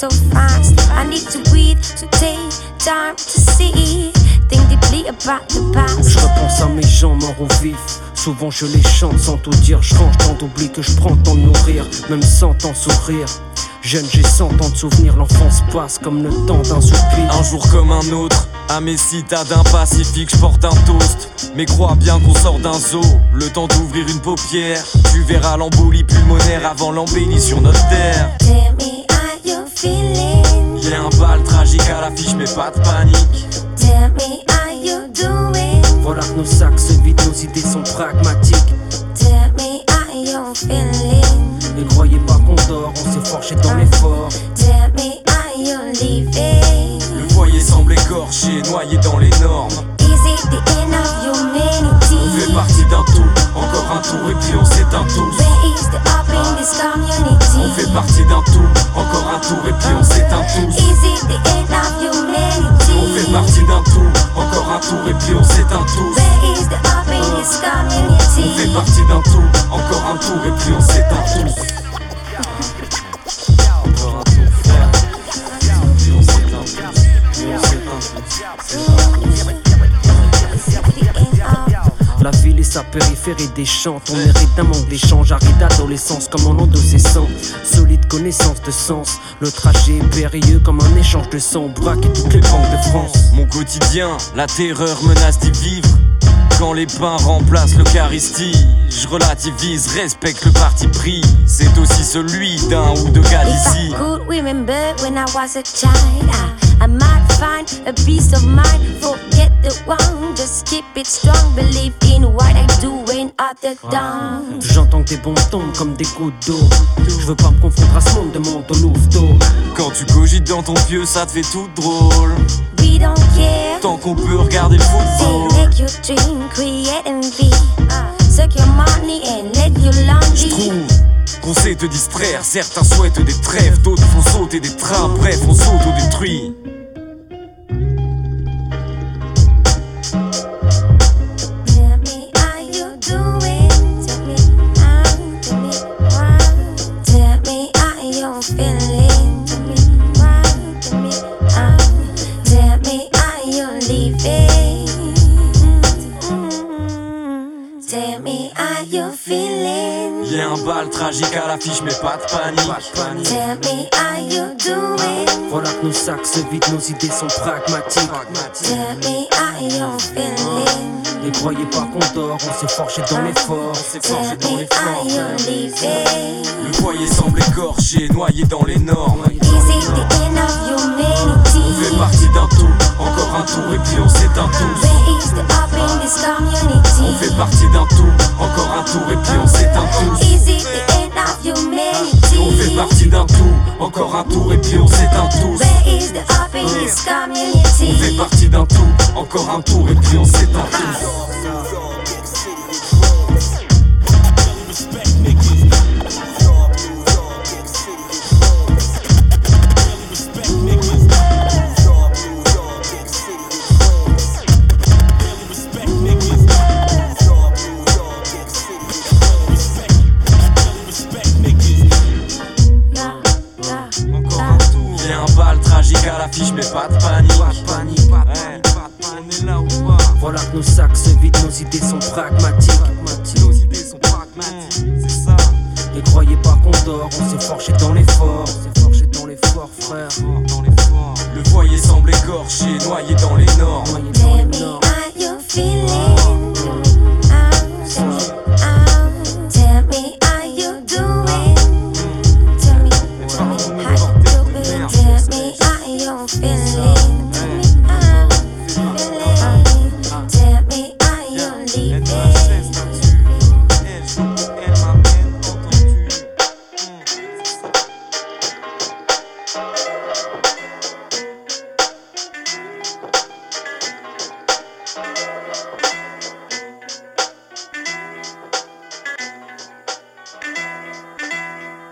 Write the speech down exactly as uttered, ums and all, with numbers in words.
so fast. I need to breathe, to take time to see. Think deeply about the past. Je repense à mes gens morts au vif. Souvent je les chante sans tout dire. Je range tant d'oubli que je prends tant de nourrir. Même sans tant sourire. Jeune, j'ai cent ans de souvenirs, l'enfance passe comme le temps d'un soupir. Un jour comme un autre, à mes citadins pacifiques, je porte un toast. Mais crois bien qu'on sort d'un zoo, le temps d'ouvrir une paupière. Tu verras l'embolie pulmonaire avant l'embellie sur notre terre. Tell me how you feeling. Y'a un bal tragique à l'affiche mais pas de panique. Tell me how you doing. Voilà que nos sacs se vident, nos idées sont pragmatiques. Tell me how you feeling. Ne croyez pas qu'on dort, on s'est forgé dans l'effort. Tell me how you living. Le foyer semble écorché, noyé dans les normes. Is it the end of humanity? On fait partie d'un tout, encore un tour et puis on s'éteint tous. Where is the up in this community? On fait partie d'un tout, encore un tour et puis on s'éteint tous. Is it the end of humanity? On fait partie d'un tout, encore un tour et puis on s'éteint tous. Where is the up in this community? On fait partie d'un tout, encore un tour et puis on s'éteint tous. Encore un tour frère, puis on s'éteint tous, puis on s'éteint tous. La ville et sa périphérie déchante. On hérite d'un manque d'échange, arrêt d'adolescence comme en endocessant. Solide connaissance de sens. Le trajet est périlleux comme un échange de sang. Braque et toutes les banques de France. Mon quotidien, la terreur menace d'y vivre. Quand les pains remplacent l'Eucharistie, je relativise, respecte le parti pris. C'est aussi celui d'un ou deux gars d'ici. If I could remember when I was a child, I, I might find a peace of mind. Forget the wrong, just keep it strong. Believe in what I do when others don't. J'entends que tes bons tombent comme des gouttes d'eau. Je veux pas me confondre à ce monde, demande au louveteau. Quand tu cogites dans ton vieux, ça te fait tout drôle. We don't care. Tant qu'on peut regarder le football. Say make your dream, create and be. Suck your money and let your laundry. J'trouve qu'on sait te distraire. Certains souhaitent des trêves, d'autres font sauter des trains. Bref, on s'auto-détruit. Tell me how you doing. Tell me how, tell me why. Tell me how you feeling. Tell me why, tell me how. Tell me how you living. Tell me how you feeling. Y'a un bal tragique à l'affiche mais pas de panique. Tell me how you doing. Voilà que nos sacs se vident, nos idées sont pragmatiques. Tell me how you feeling. Ne croyez pas qu'on dort, on s'est forgé dans l'effort. On s'est Tell forgé dans me how you living. Le foyer semble écorché, noyé dans les normes. Is it the end of humanity? On fait partie d'un tout, encore un tour et puis on s'éteint tous. Where is the up in this community? On fait partie d'un tout, encore un tour et puis on s'éteint tous. Is it the end of humanity? On fait partie d'un tout, encore un tour et puis on s'éteint tous. Where is the up in this community? On fait partie d'un tout, encore un tour et puis on s'éteint tous. À l'affiche mais pas de panique. Pas de panique, pas de panique, pas de panique. On est là ou pas? Voilà que nos sacs se vident, nos idées sont pragmatiques. Nos idées sont pragmatiques, c'est ça. Ne croyez pas qu'on dort, on s'est forgé dans l'effort. On s'est forgé dans l'effort, frère. Le foyer semble écorché, noyé dans les normes. Noyé dans Tell les me normes. how you feeling. How, tell me how. Tell me how you doing. Tell me, tell me how you doing. Tell me how you feeling. Tell me how you feeling. Tell me how you living. Elle